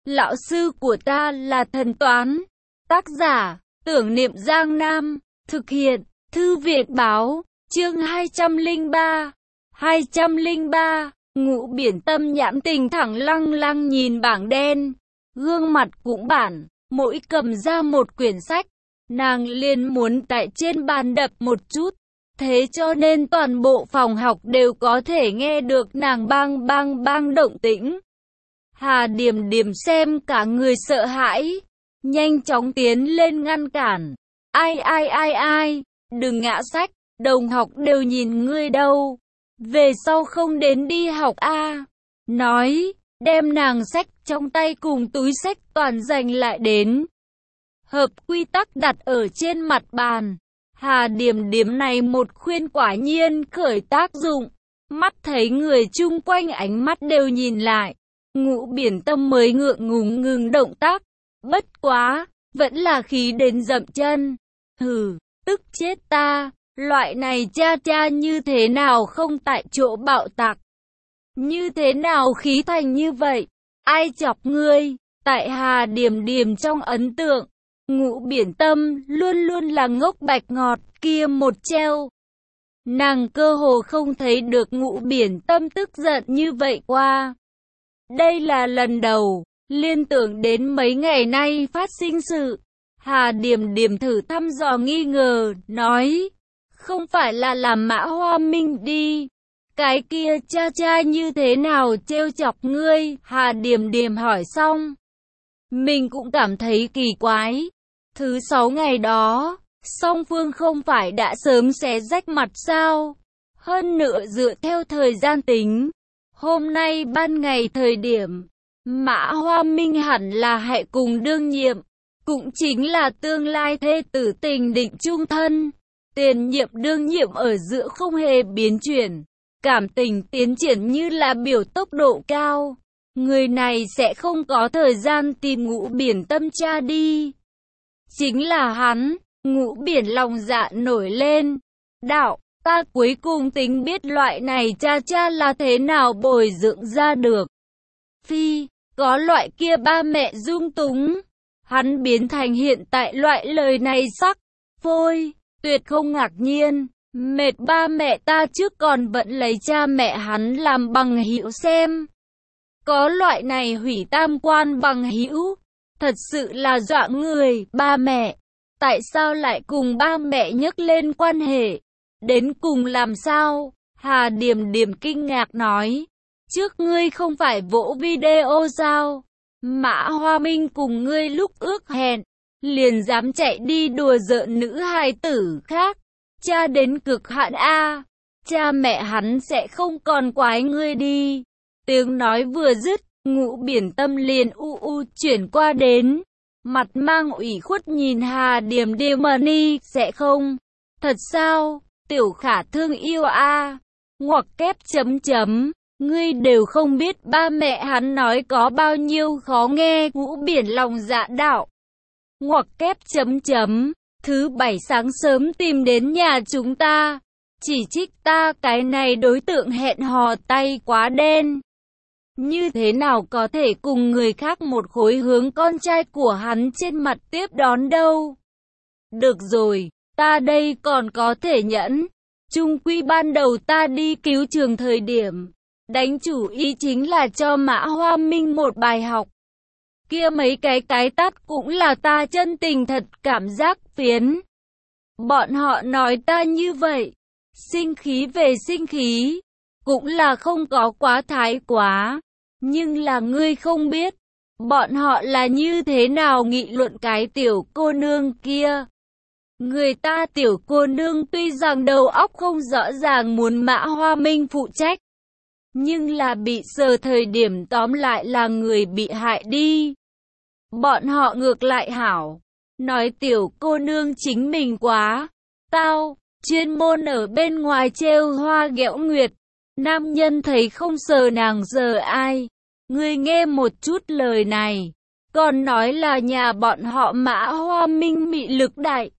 Lão sư của ta là thần toán. Tác giả, Tưởng Niệm Giang Nam. Thực hiện, Thư viện báo, chương 203. 203, Ngũ Biển Tâm nhãn tình thẳng lăng lăng nhìn bảng đen. Gương mặt cũng bản, mỗi cầm ra một quyển sách. Nàng liền muốn tại trên bàn đập một chút. Thế cho nên toàn bộ phòng học đều có thể nghe được nàng bang bang bang động tĩnh. Hà Điềm Điềm xem cả người sợ hãi, nhanh chóng tiến lên ngăn cản. Ai, đừng ngã sách, đồng học đều nhìn ngươi đâu. Về sau không đến đi học a. Nói, đem nàng sách trong tay cùng túi sách toàn giành lại đến. Hợp quy tắc đặt ở trên mặt bàn. Hà Điềm Điềm này một khuyên quả nhiên khởi tác dụng. Mắt thấy người chung quanh ánh mắt đều nhìn lại. Ngũ Biển Tâm mới ngượng ngùng ngừng động tác. Bất quá, vẫn là khí đến dậm chân. Hừ, tức chết ta. Loại này cha như thế nào không tại chỗ bạo tạc. Như thế nào khí thành như vậy? Ai chọc ngươi? Tại Hà Điềm Điềm trong ấn tượng, Ngũ Biển Tâm luôn luôn là ngốc bạch ngọt kia một treo. Nàng cơ hồ không thấy được Ngũ Biển Tâm tức giận như vậy qua. Đây là lần đầu, liên tưởng đến mấy ngày nay phát sinh sự. Hà Điềm Điềm thử thăm dò nghi ngờ, nói, không phải là làm Mã Hoa Minh đi. Cái kia cha như thế nào trêu chọc ngươi? Hà Điềm Điềm hỏi xong. Mình cũng cảm thấy kỳ quái. Thứ 6 ngày đó, song phương không phải đã sớm xé rách mặt sao? Hơn nữa dựa theo thời gian tính, hôm nay ban ngày thời điểm, Mã Hoa Minh hẳn là hệ cùng đương nhiệm, cũng chính là tương lai thê tử tình định chung thân. Tiền nhiệm đương nhiệm ở giữa không hề biến chuyển, cảm tình tiến triển như là biểu tốc độ cao. Người này sẽ không có thời gian tìm Ngũ Biển Tâm cha đi. Chính là hắn. Ngũ Biển lòng dạ nổi lên. Đạo, ta cuối cùng tính biết loại này cha là thế nào bồi dưỡng ra được. Phi, có loại kia ba mẹ dung túng. Hắn biến thành hiện tại loại lời này sắc. Phôi, tuyệt không ngạc nhiên. Mệt ba mẹ ta trước còn vẫn lấy cha mẹ hắn làm bằng hữu xem. Có loại này hủy tam quan bằng hữu. Thật sự là dọa người. Ba mẹ, tại sao lại cùng ba mẹ nhắc lên quan hệ? Đến cùng làm sao? Hà Điềm Điềm kinh ngạc nói. Trước ngươi không phải vỗ video sao? Mã Hoa Minh cùng ngươi lúc ước hẹn, liền dám chạy đi đùa giỡn nữ hài tử khác. Cha đến cực hạn a. Cha mẹ hắn sẽ không còn quái ngươi đi. Tiếng nói vừa dứt, Ngũ Biển Tâm liền chuyển qua đến. Mặt mang ủy khuất nhìn Hà Điềm Điềm Ni, sẽ không? Thật sao? Tiểu Khả thương yêu a. Ngoặc kép chấm. Ngươi đều không biết ba mẹ hắn nói có bao nhiêu khó nghe. Ngũ Biển lòng dạ đạo. Ngoặc kép chấm. Thứ 7 sáng sớm tìm đến nhà chúng ta. Chỉ trích ta cái này đối tượng hẹn hò tay quá đen. Như thế nào có thể cùng người khác một khối hướng con trai của hắn trên mặt tiếp đón đâu. Được rồi, ta đây còn có thể nhẫn. Chung quy ban đầu ta đi cứu trường thời điểm, đánh chủ ý chính là cho Mã Hoa Minh một bài học. Kia mấy cái tát cũng là ta chân tình thật cảm giác phiến. Bọn họ nói ta như vậy, sinh khí về sinh khí, cũng là không có quá thái quá. Nhưng là ngươi không biết, bọn họ là như thế nào nghị luận cái tiểu cô nương kia. Người ta tiểu cô nương tuy rằng đầu óc không rõ ràng muốn Mã Hoa Minh phụ trách, nhưng là bị sờ thời điểm tóm lại là người bị hại đi. Bọn họ ngược lại hảo, nói tiểu cô nương chính mình quá, tao, chuyên môn ở bên ngoài trêu hoa ghẹo nguyệt. Nam nhân thấy không sờ nàng sờ ai. Ngươi nghe một chút lời này, còn nói là nhà bọn họ Mã Hoa Minh mị lực đại.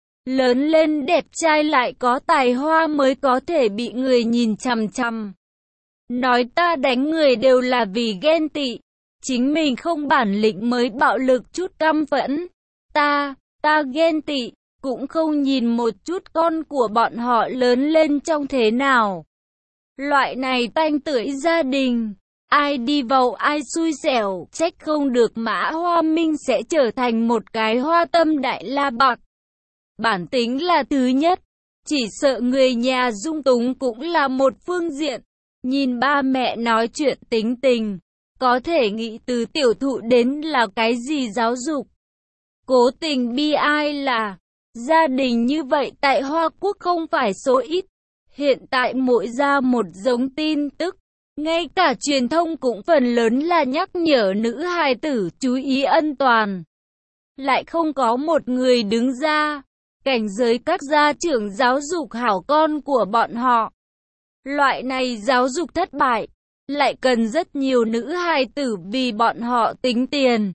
Lớn lên đẹp trai lại có tài hoa mới có thể bị người nhìn chằm chằm. Nói ta đánh người đều là vì ghen tị. Chính mình không bản lĩnh mới bạo lực chút căm phẫn. Ta ghen tị, cũng không nhìn một chút con của bọn họ lớn lên trong thế nào. Loại này tanh tưởi gia đình, ai đi vào ai xui xẻo, trách không được Mã Hoa Minh sẽ trở thành một cái hoa tâm đại la bạc. Bản tính là thứ nhất, chỉ sợ người nhà dung túng cũng là một phương diện. Nhìn ba mẹ nói chuyện tính tình, có thể nghĩ từ tiểu thụ đến là cái gì giáo dục. Cố tình bi ai là, gia đình như vậy tại Hoa Quốc không phải số ít. Hiện tại mỗi ra một giống tin tức, ngay cả truyền thông cũng phần lớn là nhắc nhở nữ hài tử chú ý an toàn. Lại không có một người đứng ra, cảnh giới các gia trưởng giáo dục hảo con của bọn họ. Loại này giáo dục thất bại, lại cần rất nhiều nữ hài tử vì bọn họ tính tiền.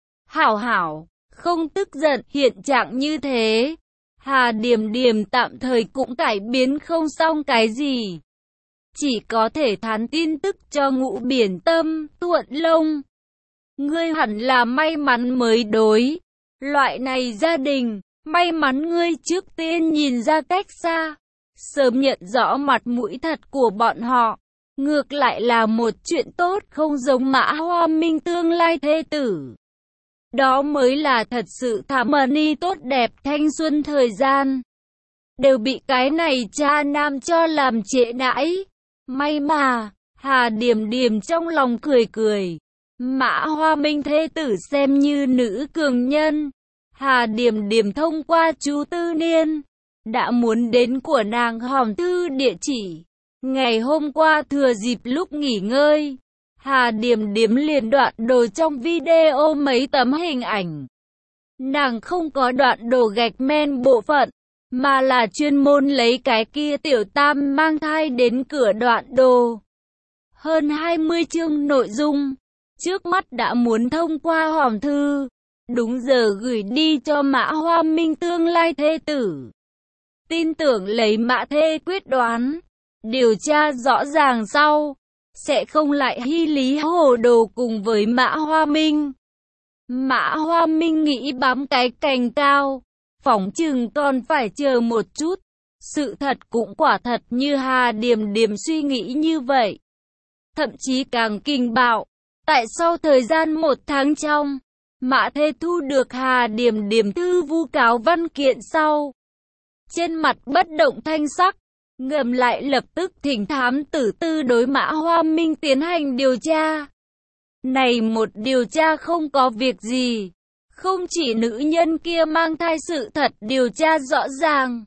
Hảo, không tức giận, hiện trạng như thế. Hà Điềm Điềm tạm thời cũng cải biến không xong cái gì. Chỉ có thể thán tin tức cho Ngũ Biển Tâm, Thuận Lông. Ngươi hẳn là may mắn mới đối. Loại này gia đình, may mắn ngươi trước tiên nhìn ra cách xa. Sớm nhận rõ mặt mũi thật của bọn họ. Ngược lại là một chuyện tốt không giống Mã Hoa Minh tương lai thê tử. Đó mới là thật sự thảm ni tốt đẹp thanh xuân thời gian. Đều bị cái này cha nam cho làm trễ nãi. May mà, Hà Điềm Điềm trong lòng cười. Mã Hoa Minh thê tử xem như nữ cường nhân. Hà Điềm Điềm thông qua chú Tư Niên, đã muốn đến của nàng hòm thư địa chỉ. Ngày hôm qua thừa dịp lúc nghỉ ngơi, Hà Điềm Điềm liền đoạn đồ trong video mấy tấm hình ảnh. Nàng không có đoạn đồ gạch men bộ phận, mà là chuyên môn lấy cái kia tiểu tam mang thai đến cửa đoạn đồ. Hơn 20 chương nội dung, trước mắt đã muốn thông qua hòm thư, đúng giờ gửi đi cho Mã Hoa Minh tương lai thê tử. Tin tưởng lấy Mã thê quyết đoán, điều tra rõ ràng sau, sẽ không lại hy lý hồ đồ cùng với Mã Hoa Minh. Mã Hoa Minh nghĩ bám cái cành cao, phỏng chừng còn phải chờ một chút. Sự thật cũng quả thật như Hà Điềm Điềm suy nghĩ như vậy. Thậm chí càng kinh bạo, tại sau thời gian 1 tháng trong, Mã thê thu được Hà Điềm Điềm thư vu cáo văn kiện sau. Trên mặt bất động thanh sắc, ngầm lại lập tức thỉnh thám tử tư đối Mã Hoa Minh tiến hành điều tra. Này một điều tra không có việc gì, không chỉ nữ nhân kia mang thai sự thật điều tra rõ ràng.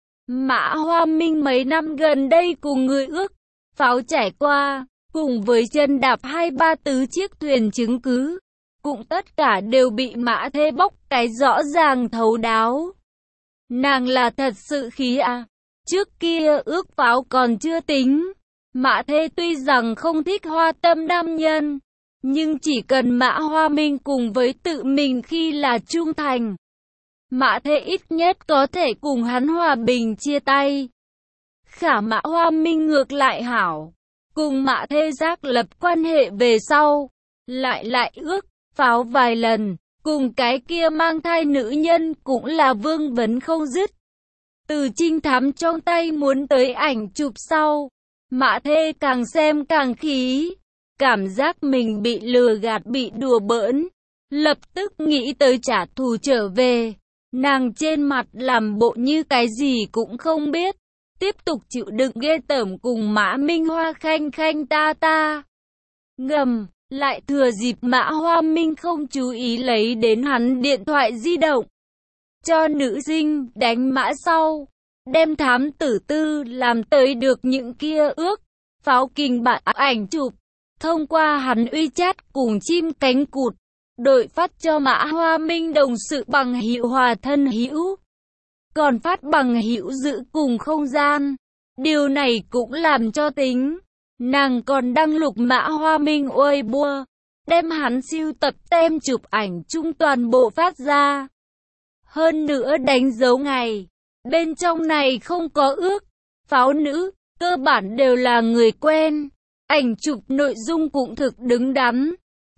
Mã Hoa Minh mấy năm gần đây cùng người ước, pháo trải qua, cùng với chân đạp 2-3 chiếc thuyền chứng cứ, cũng tất cả đều bị Mã thê bóc cái rõ ràng thấu đáo. Nàng là thật sự khí à. Trước kia ước pháo còn chưa tính. Mã thê tuy rằng không thích hoa tâm nam nhân, nhưng chỉ cần Mã Hoa Minh cùng với tự mình khi là trung thành, Mã thê ít nhất có thể cùng hắn hòa bình chia tay. Khả Mã Hoa Minh ngược lại hảo, cùng Mã thê xác lập quan hệ về sau, lại ước pháo vài lần, cùng cái kia mang thai nữ nhân cũng là vương vấn không dứt. Từ trinh thám trong tay muốn tới ảnh chụp sau, Mã thê càng xem càng khí, cảm giác mình bị lừa gạt bị đùa bỡn, lập tức nghĩ tới trả thù trở về. Nàng trên mặt làm bộ như cái gì cũng không biết, tiếp tục chịu đựng ghê tởm cùng Mã Minh Hoa khanh ta. Ngầm, lại thừa dịp Mã Hoa Minh không chú ý lấy đến hắn điện thoại di động, cho nữ sinh đánh mã sau, đem thám tử tư làm tới được những kia ước pháo kinh bản ảnh chụp, thông qua hắn WeChat cùng chim cánh cụt, đội phát cho Mã Hoa Minh đồng sự bằng hữu hòa thân hữu, còn phát bằng hữu giữ cùng không gian. Điều này cũng làm cho tính, nàng còn đăng lục Mã Hoa Minh Weibo, đem hắn sưu tập tem chụp ảnh chung toàn bộ phát ra. Hơn nữa đánh dấu ngày, bên trong này không có ước pháo nữ, cơ bản đều là người quen. Ảnh chụp nội dung cũng thực đứng đắn,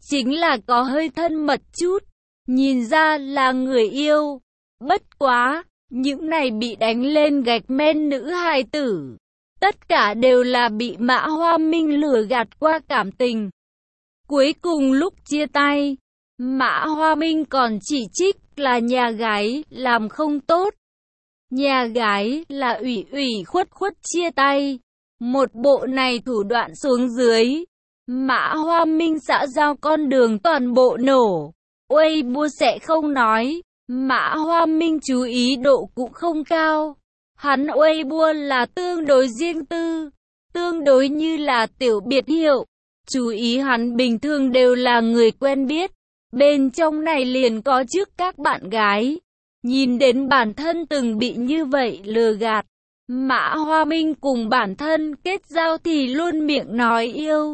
chính là có hơi thân mật chút, nhìn ra là người yêu. Bất quá, những này bị đánh lên gạch men nữ hài tử, tất cả đều là bị Mã Hoa Minh lừa gạt qua cảm tình. Cuối cùng lúc chia tay, Mã Hoa Minh còn chỉ trích là nhà gái làm không tốt. Nhà gái là ủy khuất chia tay. Một bộ này thủ đoạn xuống dưới, Mã Hoa Minh xã giao con đường toàn bộ nổ. Weibo sẽ không nói, Mã Hoa Minh chú ý độ cũng không cao. Hắn Weibo là tương đối riêng tư, tương đối như là tiểu biệt hiệu. Chú ý hắn bình thường đều là người quen biết. Bên trong này liền có trước các bạn gái. Nhìn đến bản thân từng bị như vậy lừa gạt. Mã Hoa Minh cùng bản thân kết giao thì luôn miệng nói yêu.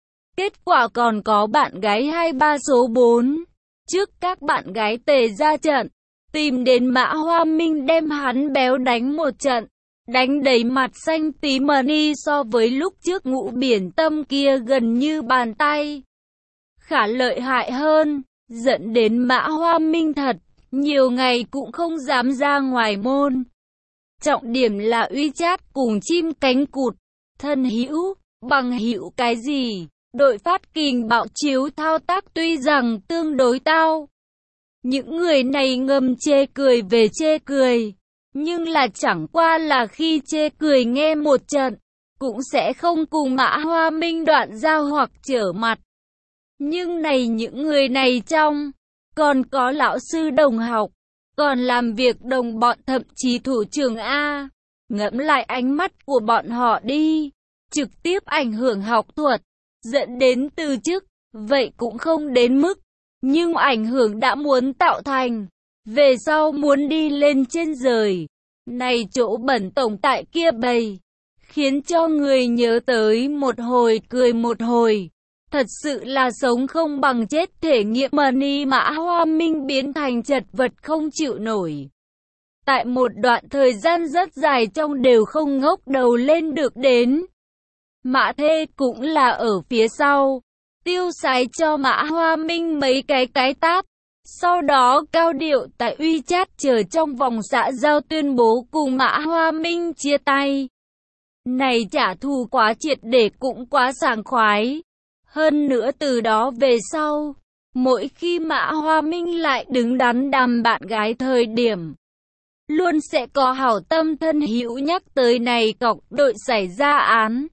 Kết quả còn có bạn gái 23 số 4. Trước các bạn gái tề ra trận, tìm đến Mã Hoa Minh đem hắn béo đánh một trận. Đánh đầy mặt xanh tí mani so với lúc trước Ngũ Biển Tâm kia gần như bàn tay. Khả lợi hại hơn, dẫn đến Mã Hoa Minh thật, nhiều ngày cũng không dám ra ngoài môn. Trọng điểm là WeChat cùng chim cánh cụt, thân hữu, bằng hữu cái gì, đội phát kình bạo chiếu thao tác tuy rằng tương đối tao. Những người này ngầm chê cười về chê cười, nhưng là chẳng qua là khi chê cười nghe một trận, cũng sẽ không cùng Mã Hoa Minh đoạn giao hoặc trở mặt. Nhưng này những người này trong, còn có lão sư đồng học, còn làm việc đồng bọn thậm chí thủ trưởng A. Ngẫm lại ánh mắt của bọn họ đi, trực tiếp ảnh hưởng học thuật, dẫn đến từ chức, vậy cũng không đến mức. Nhưng ảnh hưởng đã muốn tạo thành, về sau muốn đi lên trên trời. Này chỗ bẩn tổng tại kia bầy, khiến cho người nhớ tới một hồi cười một hồi. Thật sự là sống không bằng chết thể nghiệm money Mã Hoa Minh biến thành chật vật không chịu nổi. Tại một đoạn thời gian rất dài trong đều không ngóc đầu lên được đến. Mã Thê cũng là ở phía sau, tiêu sái cho Mã Hoa Minh mấy cái tát. Sau đó cao điệu tại WeChat chờ trong vòng xã giao tuyên bố cùng Mã Hoa Minh chia tay. Này trả thù quá triệt để cũng quá sảng khoái. Hơn nữa từ đó về sau, mỗi khi Mã Hoa Minh lại đứng đắn đàm bạn gái thời điểm, luôn sẽ có hảo tâm thân hữu nhắc tới này cọc đội xảy ra án.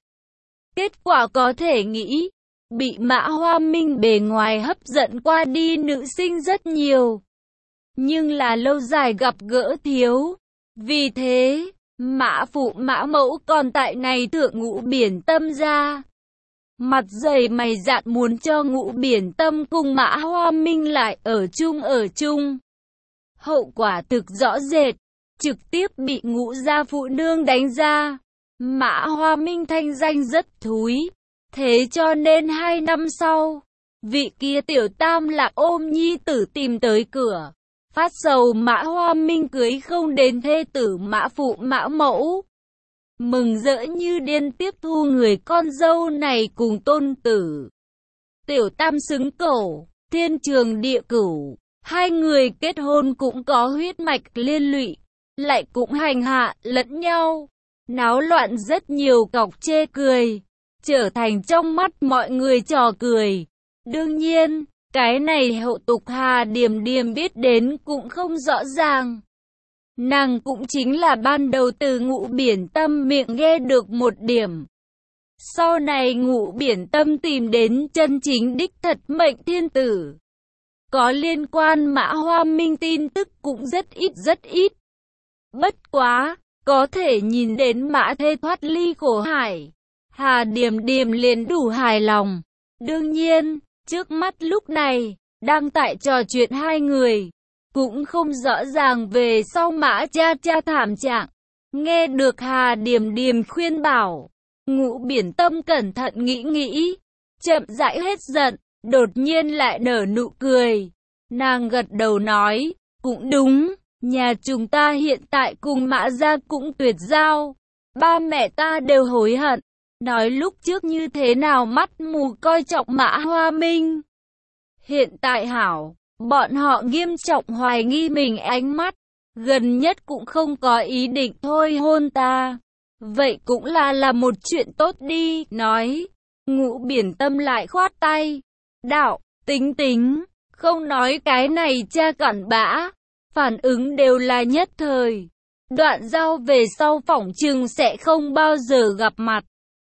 Kết quả có thể nghĩ, bị Mã Hoa Minh bề ngoài hấp dẫn qua đi nữ sinh rất nhiều. Nhưng là lâu dài gặp gỡ thiếu. Vì thế, Mã Phụ Mã Mẫu còn tại này thượng Ngũ Biển Tâm ra. Mặt dày mày dạn muốn cho Ngũ Biển Tâm cùng Mã Hoa Minh lại ở chung. Hậu quả thực rõ rệt, trực tiếp bị Ngũ gia phụ nương đánh ra. Mã Hoa Minh thanh danh rất thúi. Thế cho nên 2 năm sau, vị kia tiểu tam lạc ôm nhi tử tìm tới cửa. Phát sầu Mã Hoa Minh cưới không đến thê tử Mã Phụ Mã Mẫu. Mừng rỡ như điên tiếp thu người con dâu này cùng tôn tử. Tiểu tam xứng cổ, thiên trường địa cửu. Hai người kết hôn cũng có huyết mạch liên lụy, lại cũng hành hạ lẫn nhau. Náo loạn rất nhiều cọc chê cười, trở thành trong mắt mọi người trò cười. Đương nhiên, cái này hậu tục Hà Điềm Điềm biết đến cũng không rõ ràng. Nàng cũng chính là ban đầu từ Ngũ Biển Tâm miệng nghe được một điểm. Sau này Ngũ Biển Tâm tìm đến chân chính đích thật mệnh thiên tử. Có liên quan Mã Hoa Minh tin tức cũng rất ít. Bất quá, có thể nhìn đến Mã Thê thoát ly khổ hải. Hà Điềm Điềm liền đủ hài lòng. Đương nhiên, trước mắt lúc này, đang tại trò chuyện hai người. Cũng không rõ ràng về sau Mã cha thảm trạng. Nghe được Hà Điềm Điềm khuyên bảo, Ngũ Biển Tâm cẩn thận nghĩ, chậm rãi hết giận, đột nhiên lại nở nụ cười. Nàng gật đầu nói, cũng đúng, nhà chúng ta hiện tại cùng Mã gia cũng tuyệt giao. Ba mẹ ta đều hối hận, nói lúc trước như thế nào mắt mù coi trọng Mã Hoa Minh. Hiện tại hảo, bọn họ nghiêm trọng hoài nghi mình ánh mắt, gần nhất cũng không có ý định thôi hôn ta. Vậy cũng là một chuyện tốt đi, nói. Ngũ Biển Tâm lại khoát tay. Đạo, tính, không nói cái này cha cặn bã, phản ứng đều là nhất thời. Đoạn giao về sau phỏng chừng sẽ không bao giờ gặp mặt.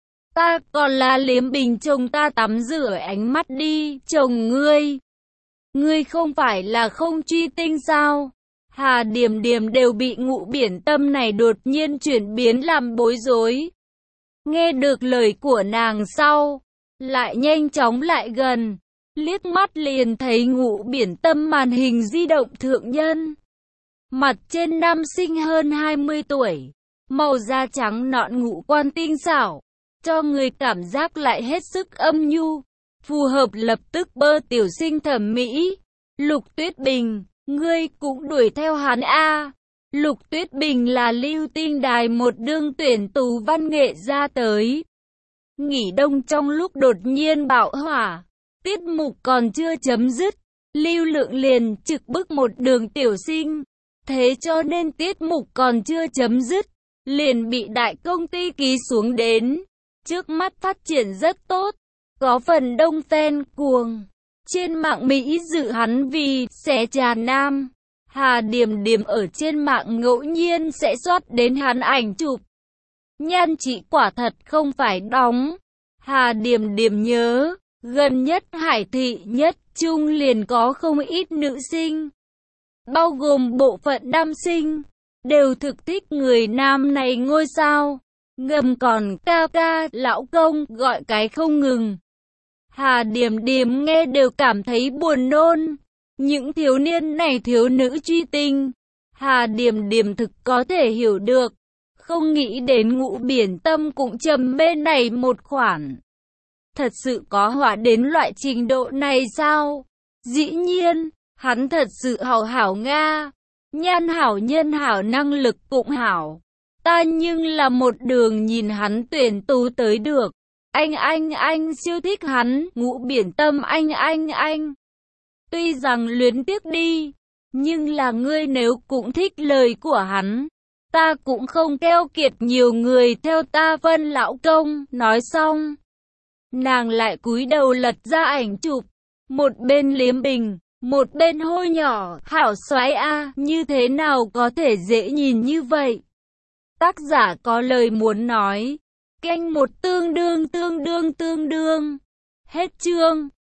Ta còn là Liếm Bình chồng ta tắm rửa ánh mắt đi, chồng ngươi. Ngươi không phải là không truy tinh sao? Hà Điểm Điểm đều bị Ngũ Biển Tâm này đột nhiên chuyển biến làm bối rối. Nghe được lời của nàng sau, lại nhanh chóng lại gần, liếc mắt liền thấy Ngũ Biển Tâm màn hình di động thượng nhân. Mặt trên nam sinh hơn 20 tuổi, màu da trắng nõn ngũ quan tinh xảo, cho người cảm giác lại hết sức âm nhu, phù hợp lập tức bơ tiểu sinh thẩm mỹ. Lục Tuyết Bình, ngươi cũng đuổi theo hắn a? Lục Tuyết Bình là Lưu Tinh Đài một đương tuyển tú văn nghệ ra tới. Nghỉ đông trong lúc đột nhiên bạo hỏa, tiết mục còn chưa chấm dứt, Lưu Lượng liền trực bức một đường tiểu sinh. Thế cho nên tiết mục còn chưa chấm dứt, liền bị đại công ty ký xuống đến. Trước mắt phát triển rất tốt, có phần đông fan cuồng. Trên mạng Mỹ dự hắn vì xé trà nam. Hà Điểm Điểm ở trên mạng ngẫu nhiên sẽ soát đến hắn ảnh chụp. Nhan trị quả thật không phải đóng. Hà Điểm Điểm nhớ, gần nhất Hải Thị nhất trung liền có không ít nữ sinh, bao gồm bộ phận nam sinh, đều thực thích người nam này ngôi sao. Ngầm còn ca ca, lão công, gọi cái không ngừng. Hà Điểm Điểm nghe đều cảm thấy buồn nôn. Những thiếu niên này thiếu nữ truy tinh, Hà Điểm Điểm thực có thể hiểu được. Không nghĩ đến Ngũ Biển Tâm cũng trầm mê này một khoản. Thật sự có hỏa đến loại trình độ này sao? Dĩ nhiên, hắn thật sự hảo Nga. Nhan hảo, nhân hảo, năng lực cũng hảo. Ta nhưng là một đường nhìn hắn tuyển tú tới được. Anh siêu thích hắn, Ngũ Biển Tâm anh. Tuy rằng luyến tiếc đi, nhưng là ngươi nếu cũng thích lời của hắn, ta cũng không keo kiệt nhiều người theo ta Vân lão công. Nói xong, nàng lại cúi đầu lật ra ảnh chụp, một bên liếm bình, một bên hôi nhỏ, hảo xoái a, như thế nào có thể dễ nhìn như vậy? Tác giả có lời muốn nói. Kênh một tương đương. Hết chương.